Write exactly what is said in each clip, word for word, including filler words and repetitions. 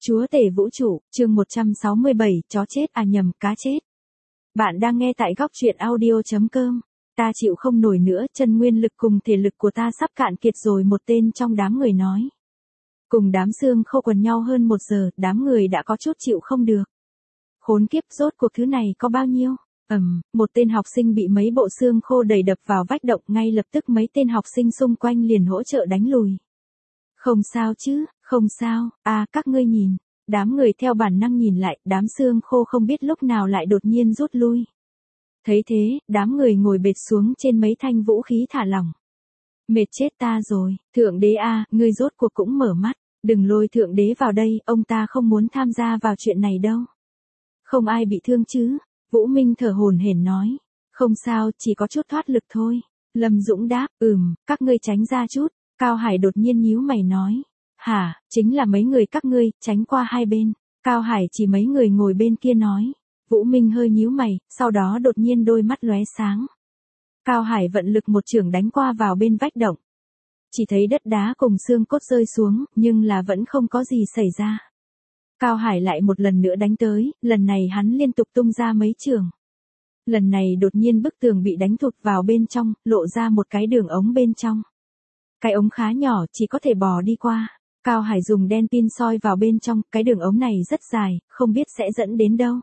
Chúa tể vũ trụ, chương một trăm sáu mươi bảy, chó chết à nhầm, cá chết. Bạn đang nghe tại góc truyện audio chấm com. Ta chịu không nổi nữa, chân nguyên lực cùng thể lực của ta sắp cạn kiệt rồi, một tên trong đám người nói. Cùng đám xương khô quần nhau hơn một giờ, đám người đã có chút chịu không được. Khốn kiếp, rốt cuộc thứ này có bao nhiêu? Ầm, một tên học sinh bị mấy bộ xương khô đẩy đập vào vách động, ngay lập tức mấy tên học sinh xung quanh liền hỗ trợ đánh lùi. Không sao chứ, không sao, à các ngươi nhìn. Đám người theo bản năng nhìn lại, đám xương khô không biết lúc nào lại đột nhiên rút lui. Thấy thế, đám người ngồi bệt xuống trên mấy thanh vũ khí thả lỏng. Mệt chết ta rồi, thượng đế a, ngươi rốt cuộc cũng mở mắt, đừng lôi thượng đế vào đây, ông ta không muốn tham gia vào chuyện này đâu. Không ai bị thương chứ? Vũ Minh thở hổn hển nói. Không sao, chỉ có chút thoát lực thôi. Lâm Dũng đáp, ừm, các ngươi tránh ra chút. Cao Hải đột nhiên nhíu mày nói. Hả, chính là mấy người các ngươi, tránh qua hai bên. Cao Hải chỉ mấy người ngồi bên kia nói. Vũ Minh hơi nhíu mày, sau đó đột nhiên đôi mắt lóe sáng. Cao Hải vận lực một chưởng đánh qua vào bên vách động. Chỉ thấy đất đá cùng xương cốt rơi xuống, nhưng là vẫn không có gì xảy ra. Cao Hải lại một lần nữa đánh tới, lần này hắn liên tục tung ra mấy chưởng. Lần này đột nhiên bức tường bị đánh thụt vào bên trong, lộ ra một cái đường ống bên trong. Cái ống khá nhỏ, chỉ có thể bò đi qua. Cao Hải dùng đèn pin soi vào bên trong, cái đường ống này rất dài, không biết sẽ dẫn đến đâu.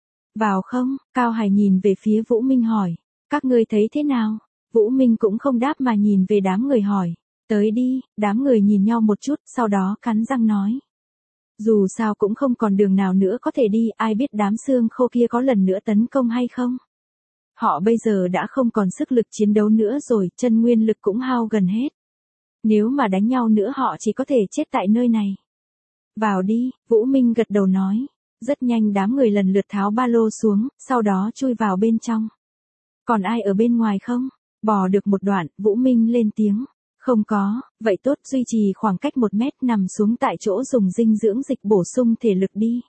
Vào không? Cao Hải nhìn về phía Vũ Minh hỏi. Các ngươi thấy thế nào? Vũ Minh cũng không đáp mà nhìn về đám người hỏi. Tới đi, đám người nhìn nhau một chút, sau đó cắn răng nói. Dù sao cũng không còn đường nào nữa có thể đi, ai biết đám xương khô kia có lần nữa tấn công hay không. Họ bây giờ đã không còn sức lực chiến đấu nữa rồi, chân nguyên lực cũng hao gần hết. Nếu mà đánh nhau nữa họ chỉ có thể chết tại nơi này. Vào đi, Vũ Minh gật đầu nói. Rất nhanh đám người lần lượt tháo ba lô xuống, sau đó chui vào bên trong. Còn ai ở bên ngoài không? Bò được một đoạn, Vũ Minh lên tiếng. Không có, vậy tốt, duy trì khoảng cách một mét, nằm xuống tại chỗ dùng dinh dưỡng dịch bổ sung thể lực đi.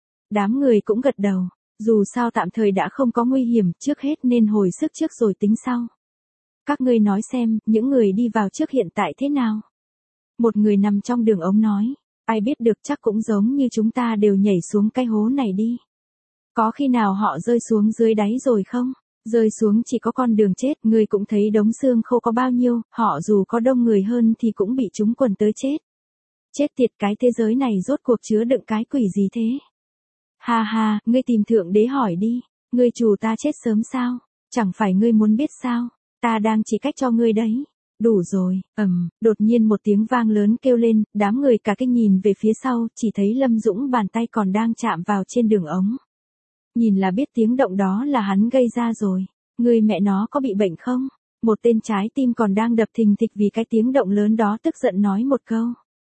Đám người cũng gật đầu, dù sao tạm thời đã không có nguy hiểm, trước hết nên hồi sức trước rồi tính sau. Các ngươi nói xem, những người đi vào trước hiện tại thế nào? Một người nằm trong đường ống nói, ai biết được, chắc cũng giống như chúng ta đều nhảy xuống cái hố này đi. Có khi nào họ rơi xuống dưới đáy rồi không? Rơi xuống chỉ có con đường chết, ngươi cũng thấy đống xương khô có bao nhiêu, họ dù có đông người hơn thì cũng bị chúng quần tới chết. Chết tiệt, cái thế giới này rốt cuộc chứa đựng cái quỷ gì thế? Ha ha, ngươi tìm thượng đế hỏi đi, ngươi chủ ta chết sớm sao? Chẳng phải ngươi muốn biết sao? Ta đang chỉ cách cho ngươi đấy. Đủ rồi, ầm, đột nhiên một tiếng vang lớn kêu lên, đám người cả kinh nhìn về phía sau, chỉ thấy Lâm Dũng bàn tay còn đang chạm vào trên đường ống. Nhìn là biết tiếng động đó là hắn gây ra rồi. Người mẹ nó có bị bệnh không? Một tên trái tim còn đang đập thình thịch vì cái tiếng động lớn đó tức giận nói một câu.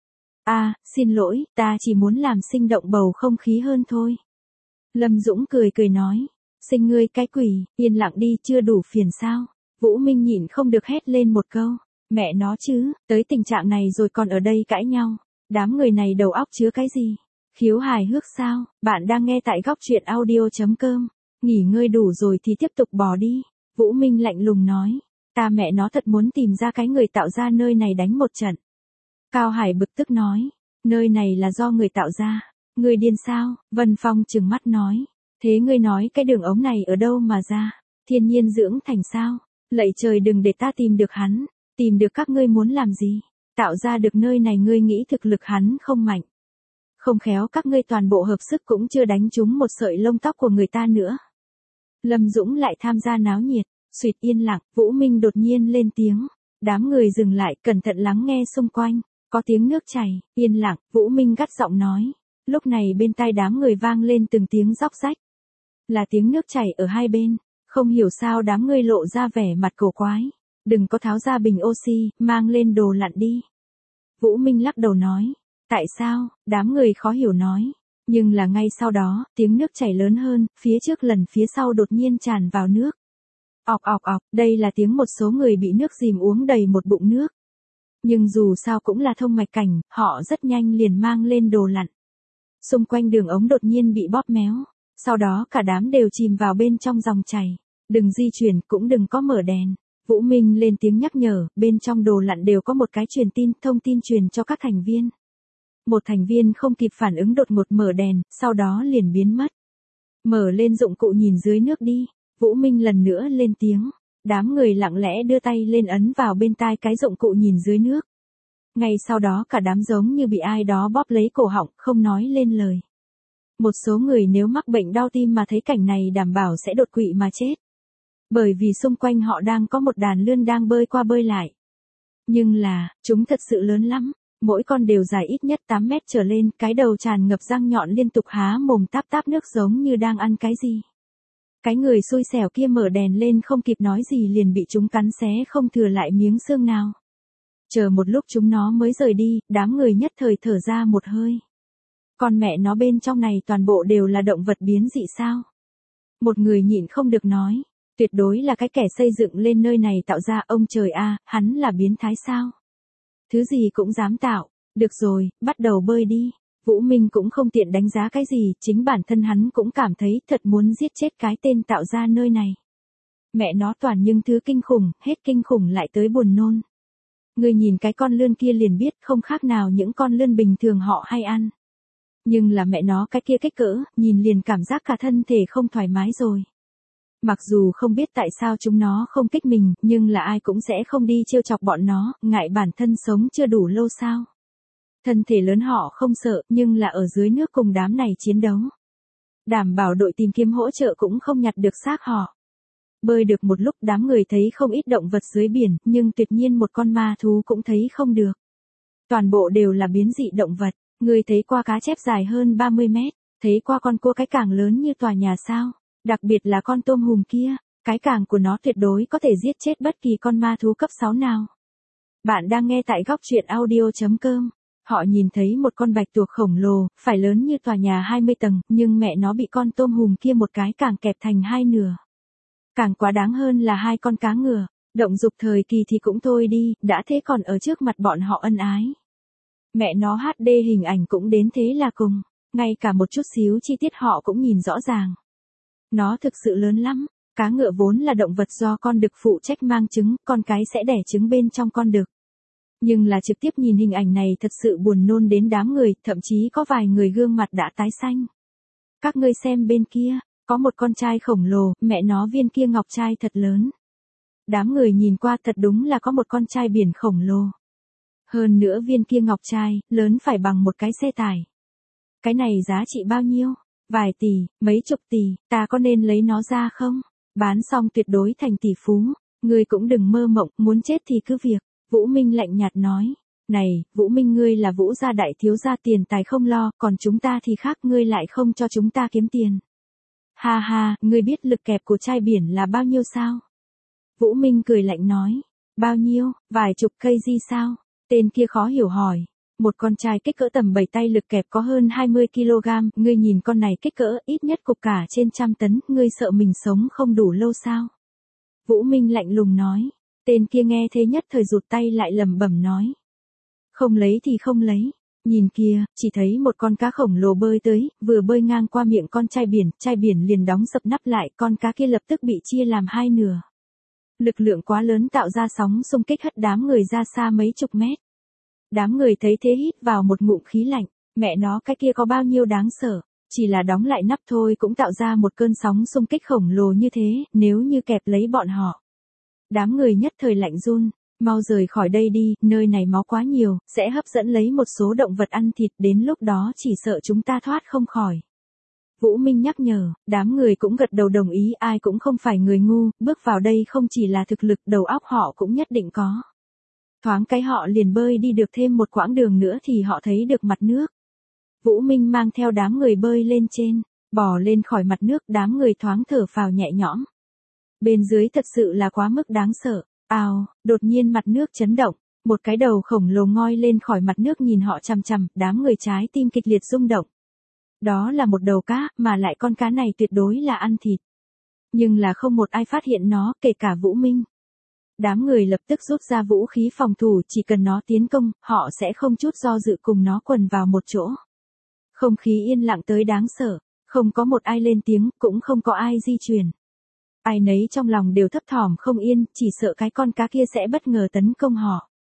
À, xin lỗi, ta chỉ muốn làm sinh động bầu không khí hơn thôi. Lâm Dũng cười cười nói. Sinh ngươi cái quỷ, yên lặng đi, chưa đủ phiền sao? Vũ Minh nhịn không được hét lên một câu. Mẹ nó chứ, tới tình trạng này rồi còn ở đây cãi nhau. Đám người này đầu óc chứa cái gì? Khiếu hài hước sao? Bạn đang nghe tại góc truyện audio chấm com. Nghỉ ngơi đủ rồi thì tiếp tục bò đi. Vũ Minh lạnh lùng nói. Ta mẹ nó thật muốn tìm ra cái người tạo ra nơi này đánh một trận. Cao Hải bực tức nói. Nơi này là do người tạo ra. Người điên sao? Vân Phong trừng mắt nói. Thế ngươi nói cái đường ống này ở đâu mà ra? Thiên nhiên dưỡng thành sao? Lạy trời đừng để ta tìm được hắn. Tìm được các ngươi muốn làm gì? Tạo ra được nơi này ngươi nghĩ thực lực hắn không mạnh. Không khéo các ngươi toàn bộ hợp sức cũng chưa đánh trúng một sợi lông tóc của người ta nữa. Lâm Dũng lại tham gia náo nhiệt, suýt yên lặng, Vũ Minh đột nhiên lên tiếng. Đám người dừng lại, cẩn thận lắng nghe xung quanh, có tiếng nước chảy, yên lặng, Vũ Minh gắt giọng nói. Lúc này bên tai đám người vang lên từng tiếng róc rách. Là tiếng nước chảy ở hai bên, không hiểu sao đám người lộ ra vẻ mặt cổ quái. Đừng có tháo ra bình oxy, mang lên đồ lặn đi. Vũ Minh lắc đầu nói. Tại sao? Đám người khó hiểu nói. Nhưng là ngay sau đó, tiếng nước chảy lớn hơn, phía trước lần phía sau đột nhiên tràn vào nước. Ọc ọc ọc, đây là tiếng một số người bị nước dìm uống đầy một bụng nước. Nhưng dù sao cũng là thông mạch cảnh, họ rất nhanh liền mang lên đồ lặn. Xung quanh đường ống đột nhiên bị bóp méo. Sau đó cả đám đều chìm vào bên trong dòng chảy. Đừng di chuyển, cũng đừng có mở đèn. Vũ Minh lên tiếng nhắc nhở, bên trong đồ lặn đều có một cái truyền tin, thông tin truyền cho các thành viên. Một thành viên không kịp phản ứng đột ngột mở đèn, sau đó liền biến mất. Mở lên dụng cụ nhìn dưới nước đi. Vũ Minh lần nữa lên tiếng. Đám người lặng lẽ đưa tay lên ấn vào bên tai cái dụng cụ nhìn dưới nước. Ngay sau đó cả đám giống như bị ai đó bóp lấy cổ họng, không nói lên lời. Một số người nếu mắc bệnh đau tim mà thấy cảnh này đảm bảo sẽ đột quỵ mà chết. Bởi vì xung quanh họ đang có một đàn lươn đang bơi qua bơi lại. Nhưng là, chúng thật sự lớn lắm. Mỗi con đều dài ít nhất tám mét trở lên, cái đầu tràn ngập răng nhọn liên tục há mồm táp táp nước giống như đang ăn cái gì. Cái người xui xẻo kia mở đèn lên không kịp nói gì liền bị chúng cắn xé không thừa lại miếng xương nào. Chờ một lúc chúng nó mới rời đi, đám người nhất thời thở ra một hơi. Con mẹ nó bên trong này toàn bộ đều là động vật biến dị sao? Một người nhịn không được nói, tuyệt đối là cái kẻ xây dựng lên nơi này tạo ra, ông trời a, hắn là biến thái sao? Thứ gì cũng dám tạo, được rồi, bắt đầu bơi đi. Vũ Minh cũng không tiện đánh giá cái gì, chính bản thân hắn cũng cảm thấy thật muốn giết chết cái tên tạo ra nơi này. Mẹ nó toàn những thứ kinh khủng, hết kinh khủng lại tới buồn nôn. Người nhìn cái con lươn kia liền biết không khác nào những con lươn bình thường họ hay ăn. Nhưng là mẹ nó cái kia kích cỡ, nhìn liền cảm giác cả thân thể không thoải mái rồi. Mặc dù không biết tại sao chúng nó không kích mình, nhưng là ai cũng sẽ không đi trêu chọc bọn nó, ngại bản thân sống chưa đủ lâu sao. Thân thể lớn họ không sợ, nhưng là ở dưới nước cùng đám này chiến đấu. Đảm bảo đội tìm kiếm hỗ trợ cũng không nhặt được xác họ. Bơi được một lúc đám người thấy không ít động vật dưới biển, nhưng tuyệt nhiên một con ma thú cũng thấy không được. Toàn bộ đều là biến dị động vật, người thấy qua cá chép dài hơn ba mươi mét, thấy qua con cua cái càng lớn như tòa nhà sao, đặc biệt là con tôm hùm kia, cái càng của nó tuyệt đối có thể giết chết bất kỳ con ma thú cấp sáu nào. Bạn đang nghe tại góc truyện audio chấm com. Họ nhìn thấy một con bạch tuộc khổng lồ, phải lớn như tòa nhà hai mươi tầng, nhưng mẹ nó bị con tôm hùm kia một cái càng kẹp thành hai nửa. Càng quá đáng hơn là hai con cá ngựa, động dục thời kỳ thì cũng thôi đi, đã thế còn ở trước mặt bọn họ ân ái. Mẹ nó hát đê hình ảnh cũng đến thế là cùng, ngay cả một chút xíu chi tiết họ cũng nhìn rõ ràng. Nó thực sự lớn lắm, cá ngựa vốn là động vật do con đực phụ trách mang trứng, con cái sẽ đẻ trứng bên trong con đực. Nhưng là trực tiếp nhìn hình ảnh này thật sự buồn nôn đến đám người, thậm chí có vài người gương mặt đã tái xanh. Các ngươi xem bên kia, có một con trai khổng lồ, mẹ nó viên kia ngọc trai thật lớn. Đám người nhìn qua thật đúng là có một con trai biển khổng lồ. Hơn nữa viên kia ngọc trai, lớn phải bằng một cái xe tải. Cái này giá trị bao nhiêu? Vài tỷ, mấy chục tỷ, ta có nên lấy nó ra không? Bán xong tuyệt đối thành tỷ phú. Ngươi cũng đừng mơ mộng, muốn chết thì cứ việc. Vũ Minh lạnh nhạt nói, này, Vũ Minh ngươi là Vũ gia đại thiếu gia tiền tài không lo, còn chúng ta thì khác, ngươi lại không cho chúng ta kiếm tiền. Ha ha, ngươi biết lực kẹp của trai biển là bao nhiêu sao? Vũ Minh cười lạnh nói, bao nhiêu, vài chục cây gì sao? Tên kia khó hiểu hỏi, một con trai kích cỡ tầm bảy tay lực kẹp có hơn hai mươi ki lô gam, ngươi nhìn con này kích cỡ ít nhất cục cả trên trăm tấn, ngươi sợ mình sống không đủ lâu sao? Vũ Minh lạnh lùng nói. Tên kia nghe thế nhất thời rụt tay lại lẩm bẩm nói. Không lấy thì không lấy. Nhìn kia, chỉ thấy một con cá khổng lồ bơi tới, vừa bơi ngang qua miệng con trai biển, trai biển liền đóng sập nắp lại, con cá kia lập tức bị chia làm hai nửa. Lực lượng quá lớn tạo ra sóng xung kích hất đám người ra xa mấy chục mét. Đám người thấy thế hít vào một ngụm khí lạnh, mẹ nó cái kia có bao nhiêu đáng sợ, chỉ là đóng lại nắp thôi cũng tạo ra một cơn sóng xung kích khổng lồ như thế, nếu như kẹp lấy bọn họ. Đám người nhất thời lạnh run, mau rời khỏi đây đi, nơi này máu quá nhiều, sẽ hấp dẫn lấy một số động vật ăn thịt, đến lúc đó chỉ sợ chúng ta thoát không khỏi. Vũ Minh nhắc nhở, đám người cũng gật đầu đồng ý, ai cũng không phải người ngu, bước vào đây không chỉ là thực lực, đầu óc họ cũng nhất định có. Thoáng cái họ liền bơi đi được thêm một quãng đường nữa thì họ thấy được mặt nước. Vũ Minh mang theo đám người bơi lên trên, bò lên khỏi mặt nước, đám người thoáng thở phào nhẹ nhõm. Bên dưới thật sự là quá mức đáng sợ. Ào, đột nhiên mặt nước chấn động, một cái đầu khổng lồ ngoi lên khỏi mặt nước nhìn họ chằm chằm, đám người trái tim kịch liệt rung động. Đó là một đầu cá, mà lại con cá này tuyệt đối là ăn thịt. Nhưng là không một ai phát hiện nó, kể cả Vũ Minh. Đám người lập tức rút ra vũ khí phòng thủ, chỉ cần nó tiến công, họ sẽ không chút do dự cùng nó quần vào một chỗ. Không khí yên lặng tới đáng sợ, không có một ai lên tiếng, cũng không có ai di chuyển. Ai nấy trong lòng đều thấp thỏm không yên, chỉ sợ cái con cá kia sẽ bất ngờ tấn công họ.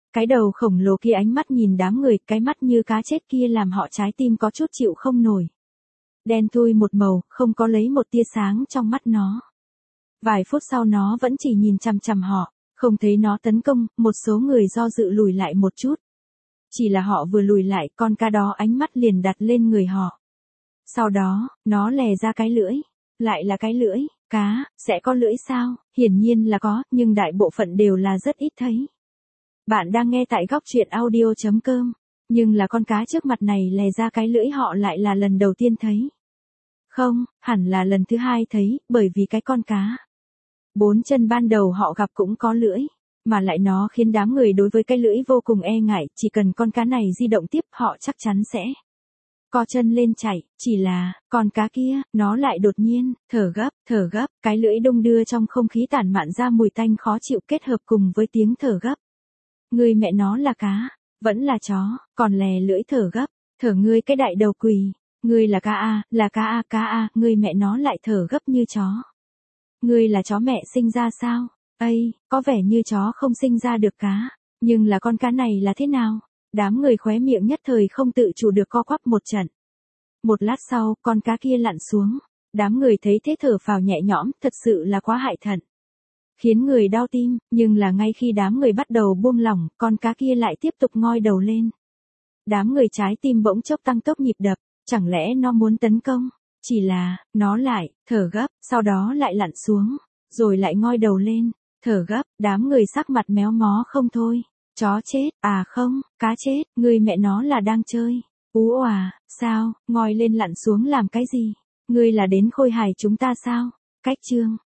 Cái đầu khổng lồ kia ánh mắt nhìn đám người, cái mắt như cá chết kia làm họ trái tim có chút chịu không nổi. Đen thui một màu, không có lấy một tia sáng trong mắt nó. Vài phút sau nó vẫn chỉ nhìn chằm chằm họ, không thấy nó tấn công, một số người do dự lùi lại một chút. Chỉ là họ vừa lùi lại, con cá đó ánh mắt liền đặt lên người họ. Sau đó, nó lè ra cái lưỡi. Lại là cái lưỡi, cá, sẽ có lưỡi sao? Hiển nhiên là có, nhưng đại bộ phận đều là rất ít thấy. Bạn đang nghe tại góc truyện audio chấm com, nhưng là con cá trước mặt này lè ra cái lưỡi họ lại là lần đầu tiên thấy. Không, hẳn là lần thứ hai thấy, bởi vì cái con cá bốn chân ban đầu họ gặp cũng có lưỡi, mà lại nó khiến đám người đối với cái lưỡi vô cùng e ngại, chỉ cần con cá này di động tiếp họ chắc chắn sẽ co chân lên chạy, chỉ là, con cá kia, nó lại đột nhiên, thở gấp, thở gấp, cái lưỡi đung đưa trong không khí tản mạn ra mùi tanh khó chịu kết hợp cùng với tiếng thở gấp. Người mẹ nó là cá, vẫn là chó, còn lè lưỡi thở gấp, thở ngươi cái đại đầu quỳ, ngươi là cá a, là cá a, cá a, ngươi mẹ nó lại thở gấp như chó. Ngươi là chó mẹ sinh ra sao? Ây, có vẻ như chó không sinh ra được cá, nhưng là con cá này là thế nào? Đám người khóe miệng nhất thời không tự chủ được co quắp một trận. Một lát sau, con cá kia lặn xuống. Đám người thấy thế thở phào nhẹ nhõm, thật sự là quá hại thận. Khiến người đau tim, nhưng là ngay khi đám người bắt đầu buông lỏng, con cá kia lại tiếp tục ngoi đầu lên. Đám người trái tim bỗng chốc tăng tốc nhịp đập, chẳng lẽ nó muốn tấn công? Chỉ là, nó lại, thở gấp, sau đó lại lặn xuống, rồi lại ngoi đầu lên, thở gấp, đám người sắc mặt méo mó không thôi. Chó chết, à không, cá chết, người mẹ nó là đang chơi. Ú à, sao, ngoi lên lặn xuống làm cái gì? Ngươi là đến khôi hài chúng ta sao? Cách chương.